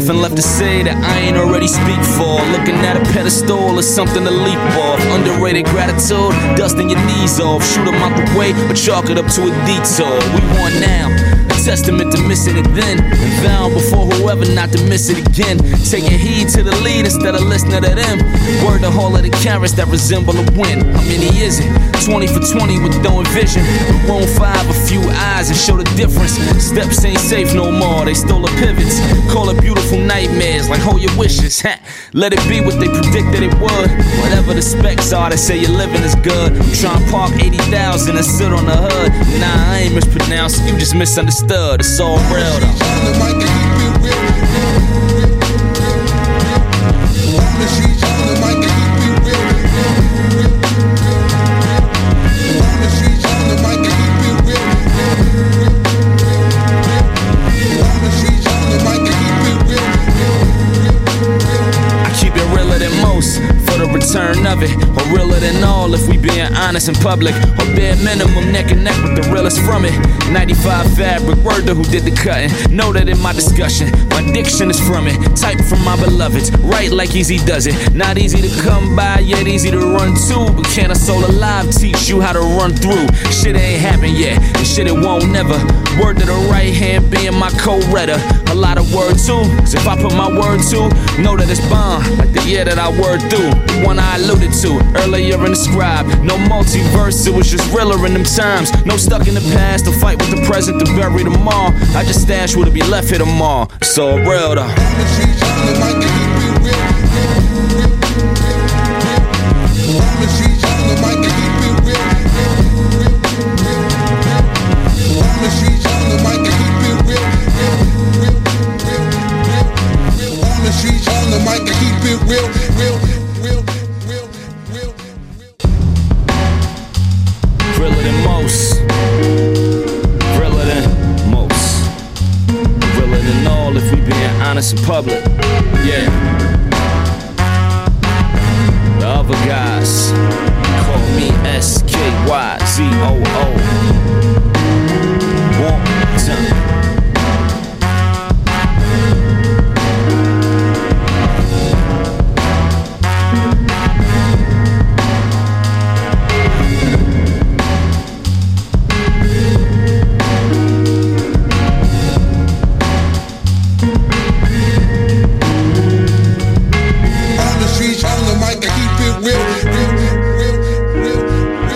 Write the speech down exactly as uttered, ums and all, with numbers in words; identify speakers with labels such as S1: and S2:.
S1: nothing left to say that I ain't already speak for. Looking at a pedestal is something to leap off. Underrated gratitude, dusting your knees off. Shoot 'em out the way, but chalk it up to a detour. We want now, a testament to missing it then, and vowing before whoever not to miss it again. Taking heed to the lead instead of listening to them. Word to all of the carrots that resemble a win. How many is it? twenty for twenty with throwing vision. Room five, a few eyes and show the difference. Steps ain't safe no more, they stole the pivots. Call it beautiful nightmares, like hold your wishes. Let it be what they predicted it would. Whatever the specs are, they say your living is good. I'm trying to park eighty thousand and sit on the hood. Nah, I ain't mispronounced, you just misunderstood. It's all real though. Return of it, or realer than all if we being honest in public, or bare minimum neck and neck with the realest from it. ninety-five fabric, word to who did the cutting. Know that in my discussion, my diction is from it. Type from my beloveds, right like Easy does it. Not easy to come by, yet easy to run to. But can a soul alive teach you how to run through? Shit ain't happened yet, and shit it won't never. Word to the right hand being my co-reader. A lot of word too, cause if I put my word to, know that it's bond, like the year that I word through. One I alluded to earlier in the scribe. No multiverse, it was just realer in them times. No stuck in the past to fight with the present to bury them all. I just stash what'll be left here tomorrow. It's all real though.